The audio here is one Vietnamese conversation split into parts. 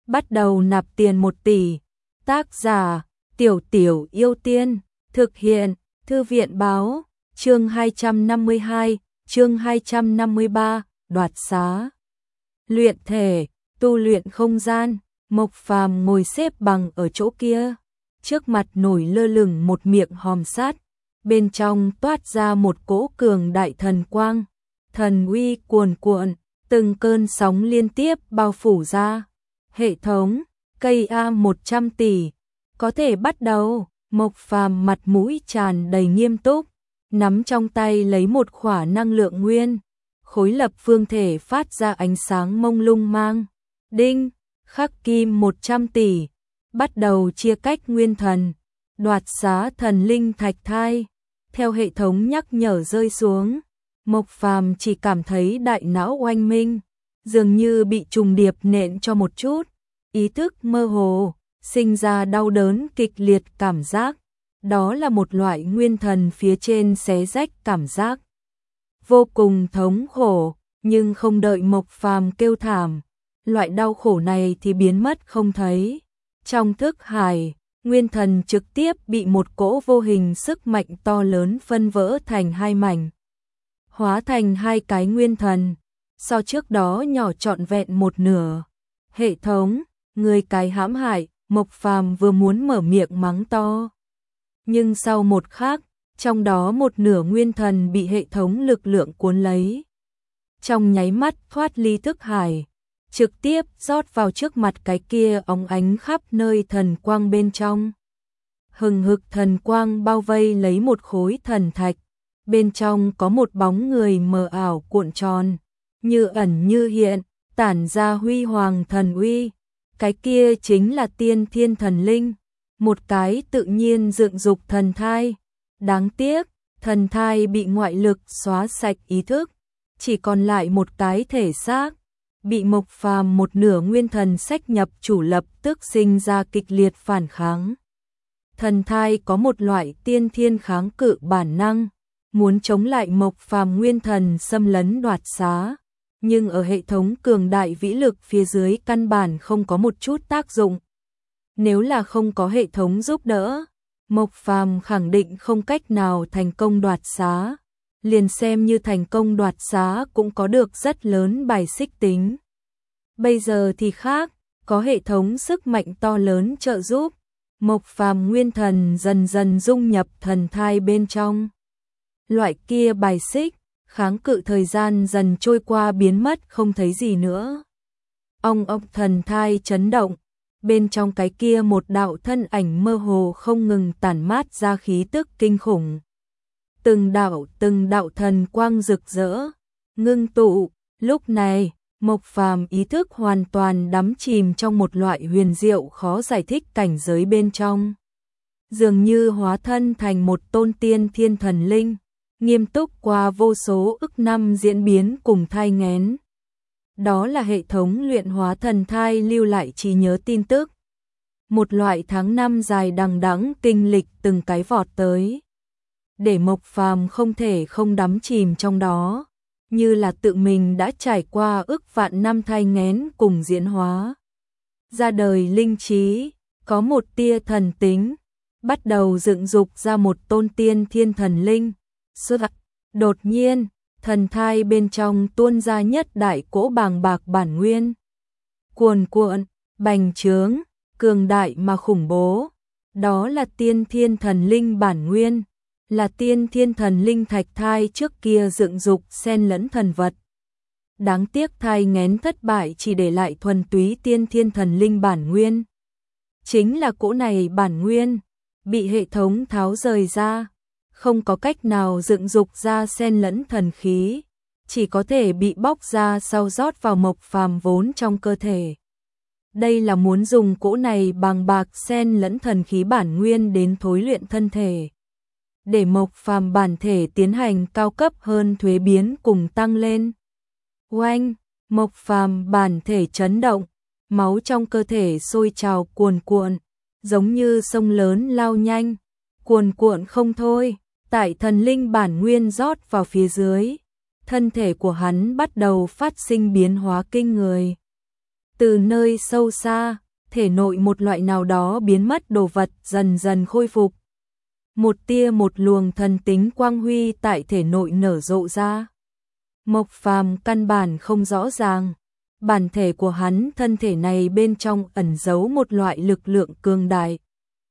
bắt đầu nạp tiền 1 tỷ. Tác giả: Tiểu Tiểu Yêu Tiên. Thực hiện: Thư viện báo. Chương 252, chương 253, đoạt xá. Luyện thể, tu luyện không gian. Mộc Phàm ngồi xếp bằng ở chỗ kia, trước mặt nổi lơ lửng một miệng hòm sắt, bên trong toát ra một cỗ cường đại thần quang, thần uy cuồn cuộn, từng cơn sóng liên tiếp bao phủ ra. Hệ thống, cây A 100 tỷ, có thể bắt đầu. Mộc Phàm mặt mũi tràn đầy nghiêm túc, nắm trong tay lấy một khỏa năng lượng nguyên, khối lập phương thể phát ra ánh sáng mông lung mang. Đinh, khắc kim 100 tỷ, bắt đầu chia cách nguyên thần, đoạt xá thần linh thạch thai. Theo hệ thống nhắc nhở rơi xuống, Mộc Phàm chỉ cảm thấy đại não oanh minh, dường như bị trùng điệp nện cho một chút, ý thức mơ hồ, sinh ra đau đớn kịch liệt cảm giác. Đó là một loại nguyên thần phía trên xé rách cảm giác. Vô cùng thống khổ, nhưng không đợi Mộc Phàm kêu thảm, loại đau khổ này thì biến mất không thấy. Trong thức hải, nguyên thần trực tiếp bị một cỗ vô hình sức mạnh to lớn phân vỡ thành 2 mảnh, hóa thành 2 cái nguyên thần, so trước đó nhỏ trọn vẹn 1/2. Hệ thống, người cái hãm hại. Mộc Phàm vừa muốn mở miệng mắng to, nhưng sau một khắc, trong đó 1/2 nguyên thần bị hệ thống lực lượng cuốn lấy, trong nháy mắt thoát ly thức hải, trực tiếp rót vào trước mặt cái kia óng ánh khắp nơi thần quang bên trong. Hừng hực thần quang bao vây lấy một khối thần thạch, bên trong có một bóng người mờ ảo cuộn tròn, như ẩn như hiện, tản ra huy hoàng thần uy. Cái kia chính là Tiên Thiên Thần Linh, một cái tự nhiên dựng dục thần thai. Đáng tiếc, thần thai bị ngoại lực xóa sạch ý thức, chỉ còn lại một cái thể xác, bị Mộc Phàm 1/2 nguyên thần xách nhập chủ lập tức sinh ra kịch liệt phản kháng. Thần thai có một loại tiên thiên kháng cự bản năng, muốn chống lại Mộc Phàm nguyên thần xâm lấn đoạt xá, nhưng ở hệ thống cường đại vĩ lực phía dưới căn bản không có một chút tác dụng. Nếu là không có hệ thống giúp đỡ, Mộc Phàm khẳng định không cách nào thành công đoạt xá, liền xem như thành công đoạt xá cũng có được rất lớn bài xích tính. Bây giờ thì khác, có hệ thống sức mạnh to lớn trợ giúp, Mộc Phàm nguyên thần dần dần dung nhập thần thai bên trong. Loại kia bài xích, kháng cự thời gian dần trôi qua biến mất không thấy gì nữa. Ong thần thai chấn động, bên trong cái kia một đạo thân ảnh mơ hồ không ngừng tản mát ra khí tức kinh khủng. Từng đạo thần quang rực rỡ, ngưng tụ. Lúc này, Mộc Phàm ý thức hoàn toàn đắm chìm trong một loại huyền diệu khó giải thích cảnh giới bên trong. Dường như hóa thân thành một tôn tiên thiên thần linh, nghiêm túc qua vô số ức năm diễn biến cùng thai nghén. Đó là hệ thống luyện hóa thần thai lưu lại trí nhớ tin tức. Một loại tháng năm dài đằng đẵng kinh lịch từng cái vọt tới, để Mộc Phàm không thể không đắm chìm trong đó, như là tự mình đã trải qua ức vạn năm thai nghén cùng diễn hóa. Ra đời linh trí, có một tia thần tính, bắt đầu dựng dục ra một tôn tiên thiên thần linh. Đột nhiên, thần thai bên trong tuôn ra nhất đại cỗ bàng bạc bản nguyên, cuồn cuộn, bành trướng, cường đại mà khủng bố. Đó là tiên thiên thần linh bản nguyên, là tiên thiên thần linh thạch thai trước kia dựng dục xen lẫn thần vật. Đáng tiếc thai nghén thất bại chỉ để lại thuần túy tiên thiên thần linh bản nguyên. Chính là cỗ này bản nguyên, bị hệ thống tháo rời ra, không có cách nào dựng dục ra xen lẫn thần khí, chỉ có thể bị bóc ra sau rót vào Mộc Phàm vốn trong cơ thể. Đây là muốn dùng cỗ này bàng bạc xen lẫn thần khí bản nguyên đến thối luyện thân thể, để Mộc Phàm bản thể tiến hành cao cấp hơn thuế biến cùng tăng lên. Oanh, Mộc Phàm bản thể chấn động, máu trong cơ thể sôi trào cuồn cuộn, giống như sông lớn lao nhanh, cuồn cuộn không thôi. Tại thần linh bản nguyên rót vào phía dưới, thân thể của hắn bắt đầu phát sinh biến hóa kinh người. Từ nơi sâu xa, thể nội một loại nào đó biến mất đồ vật dần dần khôi phục. Một tia một luồng thần tính quang huy tại thể nội nở rộ ra. Mộc Phàm căn bản không rõ ràng, bản thể của hắn thân thể này bên trong ẩn giấu một loại lực lượng cường đại.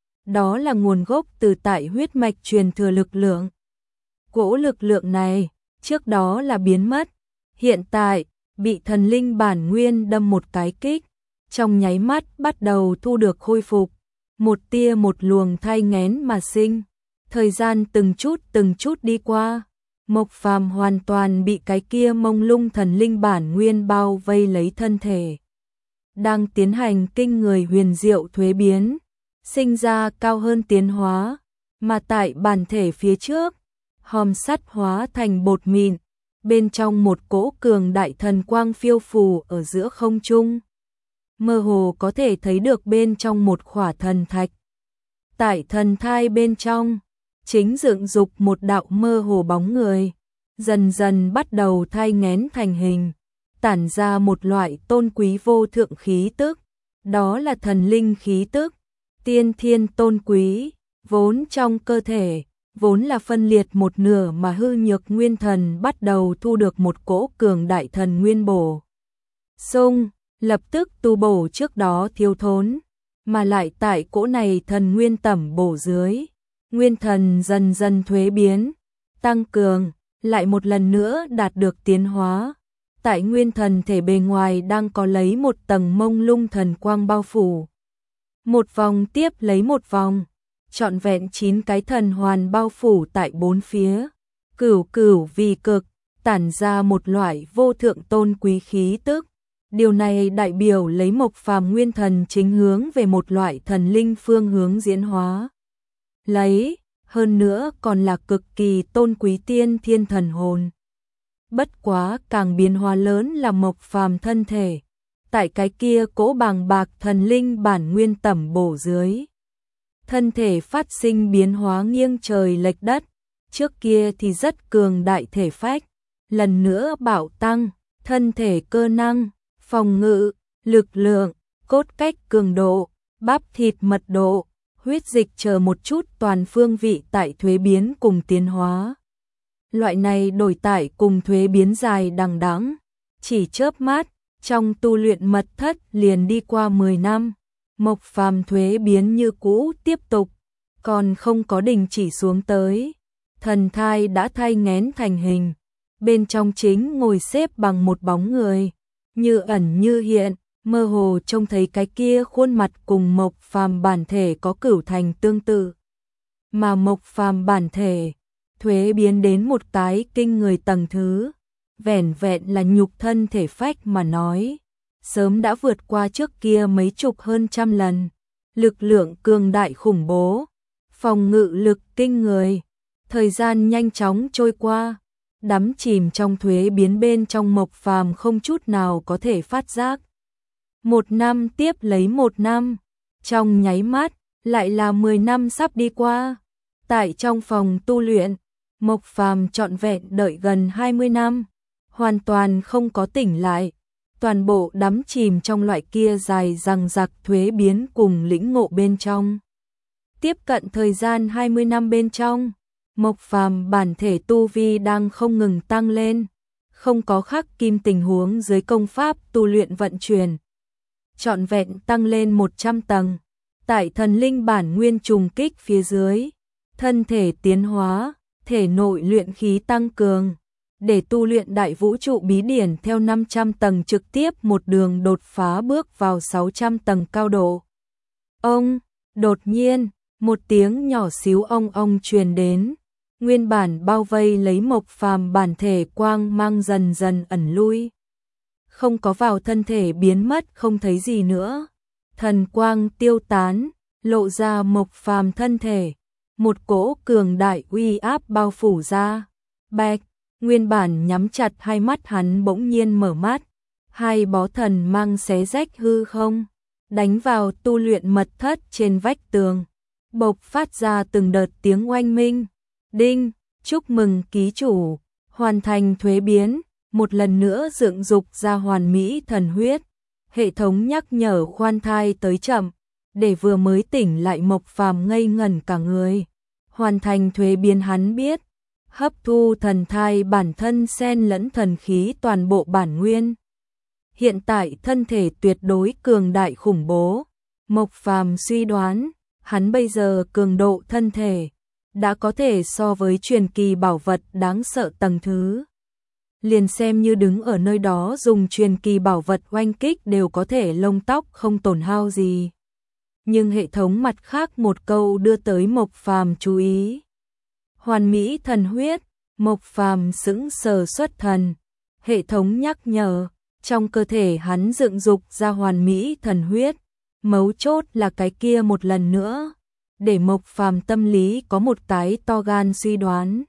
Đó là nguồn gốc từ tại huyết mạch truyền thừa lực lượng. Cỗ lực lượng này, trước đó là biến mất, hiện tại, bị thần linh bản nguyên đâm một cái kích, trong nháy mắt bắt đầu thu được khôi phục, một tia một luồng thai nghén mà sinh. Thời gian từng chút đi qua, Mộc Phàm hoàn toàn bị cái kia mông lung thần linh bản nguyên bao vây lấy thân thể. Đang tiến hành kinh người huyền diệu thuế biến, sinh ra cao hơn tiến hóa, mà tại bản thể phía trước, hòm sắt hóa thành bột mịn, bên trong một cỗ cường đại thần quang phiêu phù ở giữa không trung. Mơ hồ có thể thấy được bên trong một khỏa thần thạch. Tại thần thai bên trong, chính dựng dục một đạo mơ hồ bóng người, dần dần bắt đầu thai nghén thành hình, tản ra một loại tôn quý vô thượng khí tức, đó là thần linh khí tức, tiên thiên tôn quý, vốn trong cơ thể, vốn là phân liệt một nửa mà hư nhược nguyên thần bắt đầu thu được một cỗ cường đại thần nguyên bổ sung, lập tức tu bổ trước đó thiếu thốn, mà lại tại cỗ này thần nguyên tẩm bổ dưới. Nguyên thần dần dần thuế biến, tăng cường, lại một lần nữa đạt được tiến hóa. Tại nguyên thần thể bề ngoài đang có lấy một tầng mông lung thần quang bao phủ. Một vòng tiếp lấy một vòng, trọn vẹn 9 cái thần hoàn bao phủ tại bốn phía. Cửu vì cực, tản ra một loại vô thượng tôn quý khí tức. Điều này đại biểu lấy Mộc Phàm nguyên thần chính hướng về một loại thần linh phương hướng diễn hóa. Lấy, hơn nữa còn là cực kỳ tôn quý tiên thiên thần hồn. Bất quá càng biến hóa lớn là Mộc Phàm thân thể, tại cái kia cỗ bàng bạc thần linh bản nguyên tẩm bổ dưới. Thân thể phát sinh biến hóa nghiêng trời lệch đất, trước kia thì rất cường đại thể phách, lần nữa bạo tăng, thân thể cơ năng, phòng ngự, lực lượng, cốt cách cường độ, bắp thịt mật độ, huyết dịch chờ một chút toàn phương vị tại thuế biến cùng tiến hóa. Loại này đổi tải cùng thuế biến dài đằng đẵng, chỉ chớp mắt, trong tu luyện mật thất liền đi qua 10 năm, Mộc Phàm thuế biến như cũ tiếp tục, còn không có đình chỉ xuống tới. Thần thai đã thai nghén thành hình, bên trong chính ngồi xếp bằng một bóng người, như ẩn như hiện, mơ hồ trông thấy cái kia khuôn mặt cùng Mộc Phàm bản thể có cửu thành tương tự. Mà Mộc Phàm bản thể, thuế biến đến một cái kinh người tầng thứ, vẻn vẹn là nhục thân thể phách mà nói, sớm đã vượt qua trước kia mấy chục hơn trăm lần, lực lượng cường đại khủng bố, phòng ngự lực kinh người, thời gian nhanh chóng trôi qua, đắm chìm trong thuế biến bên trong Mộc Phàm không chút nào có thể phát giác. Một năm tiếp lấy một năm, trong nháy mắt, lại là 10 năm sắp đi qua. Tại trong phòng tu luyện, Mộc Phàm trọn vẹn đợi gần 20 năm, hoàn toàn không có tỉnh lại, toàn bộ đắm chìm trong loại kia dài dằng dặc thuế biến cùng lĩnh ngộ bên trong. Tiếp cận thời gian 20 năm bên trong, Mộc Phàm bản thể tu vi đang không ngừng tăng lên, không có khắc kim tình huống dưới công pháp tu luyện vận chuyển. Trọn vẹn tăng lên 100 tầng, tại thần linh bản nguyên trùng kích phía dưới, thân thể tiến hóa, thể nội luyện khí tăng cường, để tu luyện đại vũ trụ bí điển theo 500 tầng trực tiếp một đường đột phá bước vào 600 tầng cao độ. Ông, đột nhiên, một tiếng nhỏ xíu ong truyền đến, nguyên bản bao vây lấy Mộc Phàm bản thể quang mang dần dần ẩn lui. Không có vào thân thể biến mất không thấy gì nữa, thần quang tiêu tán, lộ ra Mộc Phàm thân thể, một cỗ cường đại uy áp bao phủ ra. Bạch, nguyên bản nhắm chặt hai mắt hắn bỗng nhiên mở mắt, hai bó thần mang xé rách hư không, đánh vào tu luyện mật thất trên vách tường, bộc phát ra từng đợt tiếng oanh minh. Đinh, chúc mừng ký chủ, hoàn thành thuế biến, một lần nữa dựng dục ra hoàn mỹ thần huyết, Hệ thống nhắc nhở khoan thai tới chậm, để vừa mới tỉnh lại Mộc Phàm ngây ngẩn cả người. Hoàn thành thuế biến hắn biết, hấp thu thần thai bản thân xen lẫn thần khí toàn bộ bản nguyên. Hiện tại thân thể tuyệt đối cường đại khủng bố. Mộc Phàm suy đoán, hắn bây giờ cường độ thân thể đã có thể so với truyền kỳ bảo vật đáng sợ tầng thứ. Liền xem như đứng ở nơi đó dùng truyền kỳ bảo vật oanh kích đều có thể lông tóc không tổn hao gì. Nhưng hệ thống mặt khác một câu đưa tới Mộc Phàm chú ý. Hoàn mỹ thần huyết, Mộc Phàm sững sờ xuất thần. Hệ thống nhắc nhở, trong cơ thể hắn dựng dục ra hoàn mỹ thần huyết, mấu chốt là cái kia một lần nữa, để Mộc Phàm tâm lý có một cái to gan suy đoán.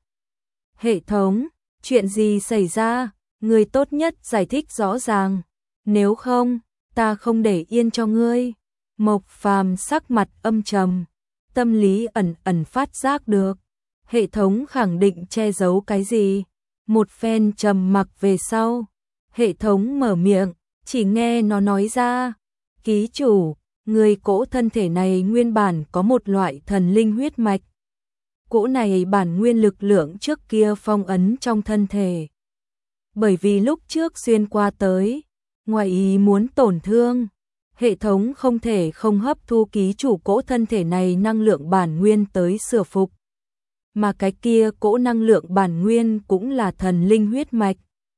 Hệ thống, chuyện gì xảy ra, người tốt nhất giải thích rõ ràng, nếu không, ta không để yên cho ngươi. Mộc Phàm sắc mặt âm trầm, tâm lý ẩn ẩn phát giác được, hệ thống khẳng định che giấu cái gì. Một phen trầm mặc về sau, hệ thống mở miệng, chỉ nghe nó nói ra, ký chủ, người cỗ thân thể này nguyên bản có một loại thần linh huyết mạch. Cỗ này bản nguyên lực lượng trước kia phong ấn trong thân thể. Bởi vì lúc trước xuyên qua tới, ngoài ý muốn tổn thương, hệ thống không thể không hấp thu ký chủ cỗ thân thể này năng lượng bản nguyên tới sửa phục. Mà cái kia cỗ năng lượng bản nguyên cũng là thần linh huyết mạch.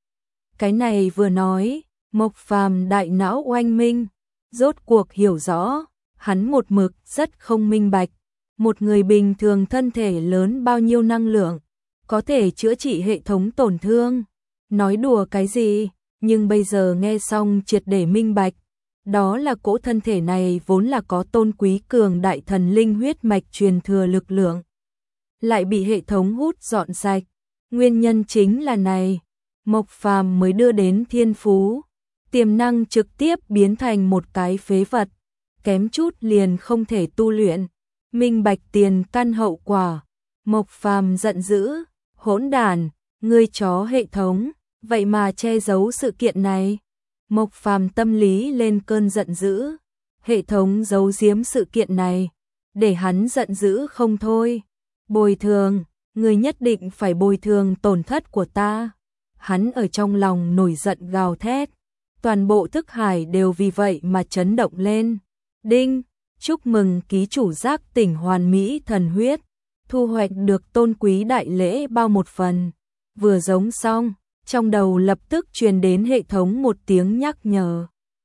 Cái này vừa nói, Mộc Phàm đại não oanh minh, rốt cuộc hiểu rõ, hắn một mực rất không minh bạch. Một người bình thường thân thể lớn bao nhiêu năng lượng, có thể chữa trị hệ thống tổn thương. Nói đùa cái gì, nhưng bây giờ nghe xong triệt để minh bạch. Đó là cỗ thân thể này vốn là có tôn quý cường đại thần linh huyết mạch truyền thừa lực lượng, lại bị hệ thống hút dọn sạch. Nguyên nhân chính là này, Mộc Phàm mới đưa đến thiên phú, tiềm năng trực tiếp biến thành một cái phế vật, kém chút liền không thể tu luyện. Minh bạch tiền căn hậu quả, Mộc Phàm giận dữ, hỗn đản, ngươi chó hệ thống, vậy mà che giấu sự kiện này. Mộc Phàm tâm lý lên cơn giận dữ, hệ thống giấu giếm sự kiện này, để hắn giận dữ không thôi. Bồi thường, ngươi nhất định phải bồi thường tổn thất của ta. Hắn ở trong lòng nổi giận gào thét, toàn bộ thức hải đều vì vậy mà chấn động lên. Đinh, chúc mừng ký chủ giác tỉnh hoàn mỹ thần huyết, thu hoạch được tôn quý đại lễ bao một phần. Vừa giống xong, trong đầu lập tức truyền đến hệ thống một tiếng nhắc nhở.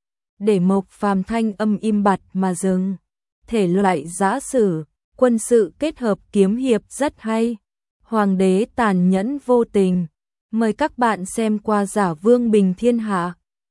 Để Mộc Phàm thanh âm im bặt mà dừng. Thể loại giã sử, quân sự kết hợp kiếm hiệp rất hay. Hoàng đế tàn nhẫn vô tình. Mời các bạn xem qua Giả Vương Bình Thiên Hạ.